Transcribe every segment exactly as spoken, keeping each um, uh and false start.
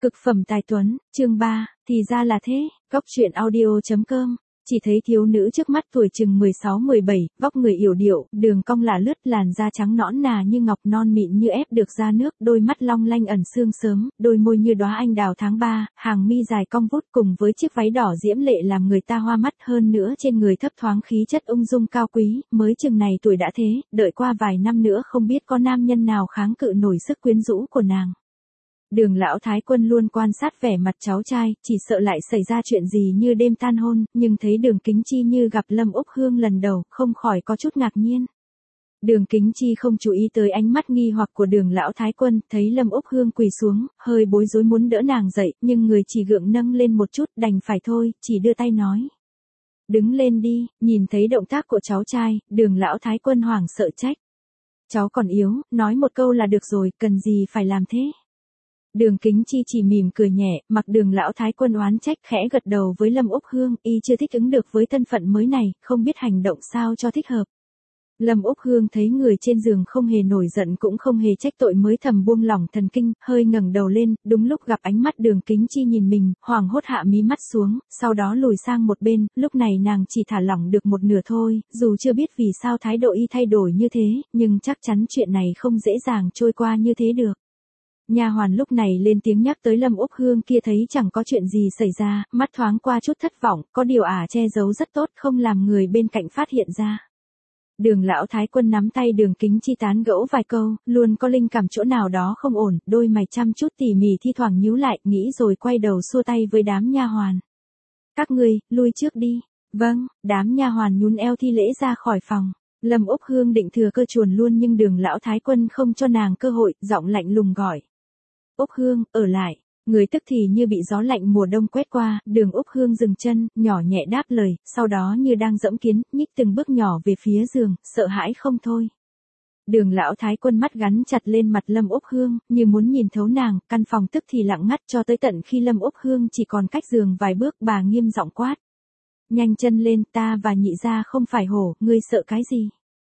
Cực phẩm tài tuấn, chương ba, thì ra là thế, góc truyện audio.com. Chỉ thấy thiếu nữ trước mắt tuổi chừng mười sáu mười bảy, vóc người yểu điệu, đường cong lả lướt, làn da trắng nõn nà như ngọc, non mịn như ép được ra nước, đôi mắt long lanh ẩn sương sớm, đôi môi như đóa anh đào tháng ba, hàng mi dài cong vút cùng với chiếc váy đỏ diễm lệ làm người ta hoa mắt, hơn nữa trên người thấp thoáng khí chất ung dung cao quý, mới chừng này tuổi đã thế, đợi qua vài năm nữa không biết có nam nhân nào kháng cự nổi sức quyến rũ của nàng. Đường lão thái quân luôn quan sát vẻ mặt cháu trai, chỉ sợ lại xảy ra chuyện gì như đêm tan hôn, nhưng thấy Đường Kính Chi như gặp Lâm Úc Hương lần đầu, không khỏi có chút ngạc nhiên. Đường Kính Chi không chú ý tới ánh mắt nghi hoặc của đường lão thái quân, thấy Lâm Úc Hương quỳ xuống, hơi bối rối muốn đỡ nàng dậy, nhưng người chỉ gượng nâng lên một chút, đành phải thôi, chỉ đưa tay nói. Đứng lên đi, nhìn thấy động tác của cháu trai, đường lão thái quân hoảng sợ trách. Cháu còn yếu, nói một câu là được rồi, cần gì phải làm thế? Đường Kính Chi chỉ mỉm cười nhẹ, mặc đường lão thái quân oán trách, khẽ gật đầu với Lâm Úc Hương, y chưa thích ứng được với thân phận mới này, không biết hành động sao cho thích hợp. Lâm Úc Hương thấy người trên giường không hề nổi giận cũng không hề trách tội mới thầm buông lỏng thần kinh, hơi ngẩng đầu lên, đúng lúc gặp ánh mắt Đường Kính Chi nhìn mình, hoảng hốt hạ mí mắt xuống, sau đó lùi sang một bên, lúc này nàng chỉ thả lỏng được một nửa thôi, dù chưa biết vì sao thái độ y thay đổi như thế, nhưng chắc chắn chuyện này không dễ dàng trôi qua như thế được. Nha hoàn lúc này lên tiếng nhắc tới Lâm Úc Hương kia, thấy chẳng có chuyện gì xảy ra, mắt thoáng qua chút thất vọng, có điều ả che giấu rất tốt, không làm người bên cạnh phát hiện ra. Đường lão thái quân nắm tay Đường Kính Chi tán gẫu vài câu, luôn có linh cảm chỗ nào đó không ổn, đôi mày chăm chút tỉ mỉ thi thoảng nhíu lại, nghĩ rồi quay đầu xua tay với đám nha hoàn. Các ngươi, lui trước đi. Vâng, đám nha hoàn nhún eo thi lễ ra khỏi phòng. Lâm Úc Hương định thừa cơ chuồn luôn nhưng đường lão thái quân không cho nàng cơ hội, giọng lạnh lùng gọi. Úc Hương, ở lại. Người tức thì như bị gió lạnh mùa đông quét qua, đường Úc Hương dừng chân, nhỏ nhẹ đáp lời, sau đó như đang dẫm kiến, nhích từng bước nhỏ về phía giường, sợ hãi không thôi. Đường lão thái quân mắt gắn chặt lên mặt Lâm Úc Hương, như muốn nhìn thấu nàng, căn phòng tức thì lặng ngắt cho tới tận khi Lâm Úc Hương chỉ còn cách giường vài bước, bà nghiêm giọng quát. Nhanh chân lên, ta và nhị gia không phải hổ, ngươi sợ cái gì?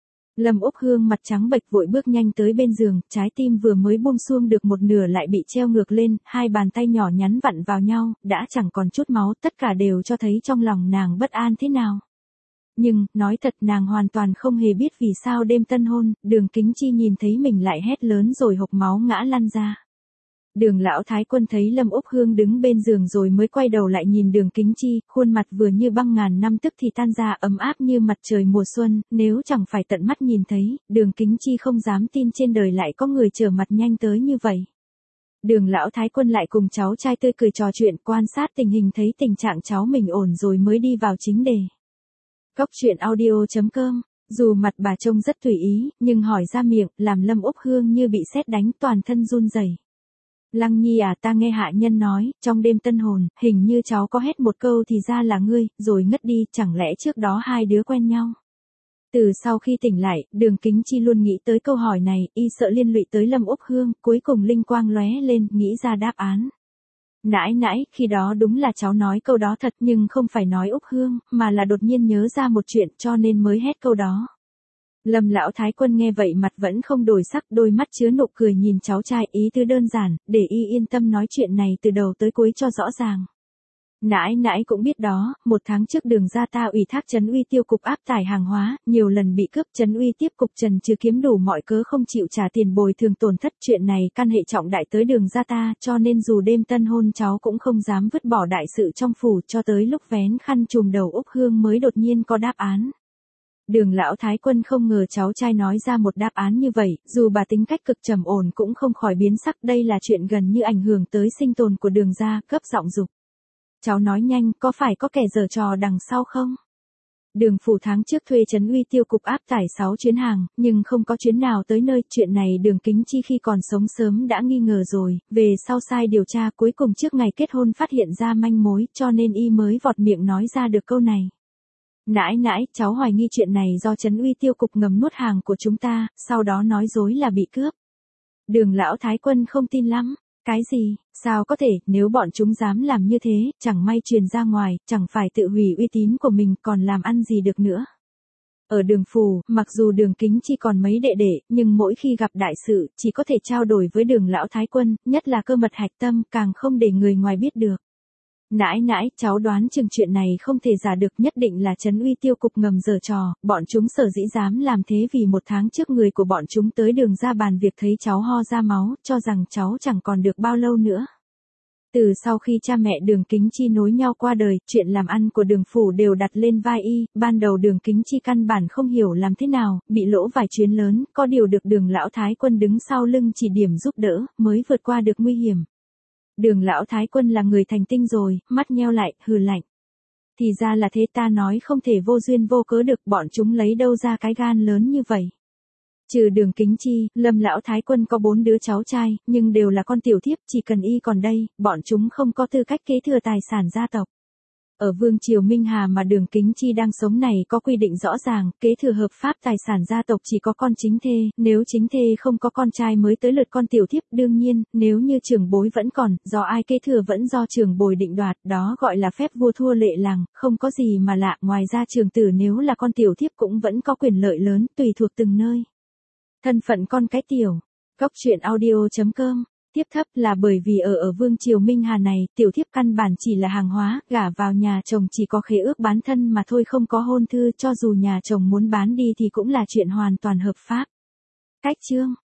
Lâm Úc Hương mặt trắng bệch vội bước nhanh tới bên giường, trái tim vừa mới buông xuông được một nửa lại bị treo ngược lên, hai bàn tay nhỏ nhắn vặn vào nhau, đã chẳng còn chút máu, tất cả đều cho thấy trong lòng nàng bất an thế nào. Nhưng, nói thật nàng hoàn toàn không hề biết vì sao đêm tân hôn, Đường Kính Chi nhìn thấy mình lại hét lớn rồi hộc máu ngã lăn ra. Đường lão thái quân thấy Lâm Úc Hương đứng bên giường rồi mới quay đầu lại nhìn Đường Kính Chi, khuôn mặt vừa như băng ngàn năm tức thì tan ra, ấm áp như mặt trời mùa xuân, nếu chẳng phải tận mắt nhìn thấy, Đường Kính Chi không dám tin trên đời lại có người trở mặt nhanh tới như vậy. Đường lão thái quân lại cùng cháu trai tươi cười trò chuyện, quan sát tình hình, thấy tình trạng cháu mình ổn rồi mới đi vào chính đề. Góc truyện audio.com. Dù mặt bà trông rất tùy ý, nhưng hỏi ra miệng, làm Lâm Úc Hương như bị sét đánh, toàn thân run rẩy. Lăng Nhi à, ta nghe hạ nhân nói, trong đêm tân hồn, hình như cháu có hét một câu thì ra là ngươi, rồi ngất đi, chẳng lẽ trước đó hai đứa quen nhau? Từ sau khi tỉnh lại, Đường Kính Chi luôn nghĩ tới câu hỏi này, y sợ liên lụy tới Lâm Úc Hương, cuối cùng linh quang lóe lên, nghĩ ra đáp án. Nãi nãi, khi đó đúng là cháu nói câu đó thật, nhưng không phải nói Úc Hương, mà là đột nhiên nhớ ra một chuyện cho nên mới hét câu đó. Lâm lão thái quân nghe vậy mặt vẫn không đổi sắc, đôi mắt chứa nụ cười nhìn cháu trai, ý tứ đơn giản, để y yên tâm nói chuyện này từ đầu tới cuối cho rõ ràng. Nãi nãi cũng biết đó, một tháng trước Đường gia ta ủy thác Trấn Uy tiêu cục áp tải hàng hóa, nhiều lần bị cướp, Trấn Uy tiếp cục trần trừ kiếm đủ mọi cớ không chịu trả tiền bồi thường tổn thất, chuyện này căn hệ trọng đại tới Đường gia ta, cho nên dù đêm tân hôn cháu cũng không dám vứt bỏ đại sự trong phủ, cho tới lúc vén khăn trùm đầu Úc Hương mới đột nhiên có đáp án. Đường lão thái quân không ngờ cháu trai nói ra một đáp án như vậy, dù bà tính cách cực trầm ổn cũng không khỏi biến sắc, đây là chuyện gần như ảnh hưởng tới sinh tồn của Đường gia, gấp giọng dục. Cháu nói nhanh, có phải có kẻ giở trò đằng sau không? Đường phủ tháng trước thuê Trấn Uy tiêu cục áp tải sáu chuyến hàng, nhưng không có chuyến nào tới nơi, chuyện này Đường Kính Chi khi còn sống sớm đã nghi ngờ rồi, về sau sai điều tra, cuối cùng trước ngày kết hôn phát hiện ra manh mối, cho nên y mới vọt miệng nói ra được câu này. Nãi nãi, cháu hoài nghi chuyện này do Trấn Uy tiêu cục ngầm nuốt hàng của chúng ta, sau đó nói dối là bị cướp. Đường lão thái quân không tin lắm. Cái gì, sao có thể, nếu bọn chúng dám làm như thế, chẳng may truyền ra ngoài, chẳng phải tự hủy uy tín của mình, còn làm ăn gì được nữa. Ở Đường Phủ, mặc dù Đường Kính Chi còn mấy đệ đệ, nhưng mỗi khi gặp đại sự, chỉ có thể trao đổi với Đường lão thái quân, nhất là cơ mật hạch tâm, càng không để người ngoài biết được. Nãi nãi, cháu đoán chừng chuyện này không thể giả được, nhất định là Trấn Uy tiêu cục ngầm giở trò, bọn chúng sở dĩ dám làm thế vì một tháng trước người của bọn chúng tới Đường ra bàn việc thấy cháu ho ra máu, cho rằng cháu chẳng còn được bao lâu nữa. Từ sau khi cha mẹ Đường Kính Chi nối nhau qua đời, chuyện làm ăn của Đường Phủ đều đặt lên vai y, ban đầu Đường Kính Chi căn bản không hiểu làm thế nào, bị lỗ vài chuyến lớn, có điều được Đường lão thái quân đứng sau lưng chỉ điểm giúp đỡ, mới vượt qua được nguy hiểm. Đường lão thái quân là người thành tinh rồi, mắt nheo lại, hừ lạnh. Thì ra là thế, ta nói không thể vô duyên vô cớ được, bọn chúng lấy đâu ra cái gan lớn như vậy. Trừ Đường Kính Chi, Lâm lão thái quân có bốn đứa cháu trai, nhưng đều là con tiểu thiếp, chỉ cần y còn đây, bọn chúng không có tư cách kế thừa tài sản gia tộc. Ở Vương triều Minh Hà mà Đường Kính Chi đang sống này có quy định rõ ràng, kế thừa hợp pháp tài sản gia tộc chỉ có con chính thê, nếu chính thê không có con trai mới tới lượt con tiểu thiếp, đương nhiên, nếu như trưởng bối vẫn còn, do ai kế thừa vẫn do trưởng bối định đoạt, đó gọi là phép vua thua lệ làng, không có gì mà lạ, ngoài ra trưởng tử nếu là con tiểu thiếp cũng vẫn có quyền lợi lớn, tùy thuộc từng nơi. Thân phận con cái tiểu. Góc truyện audio chấm com. Tiếp thấp là bởi vì ở ở Vương triều Minh Hà này, tiểu thiếp căn bản chỉ là hàng hóa, gả vào nhà chồng chỉ có khế ước bán thân mà thôi, không có hôn thư, cho dù nhà chồng muốn bán đi thì cũng là chuyện hoàn toàn hợp pháp. Cách chương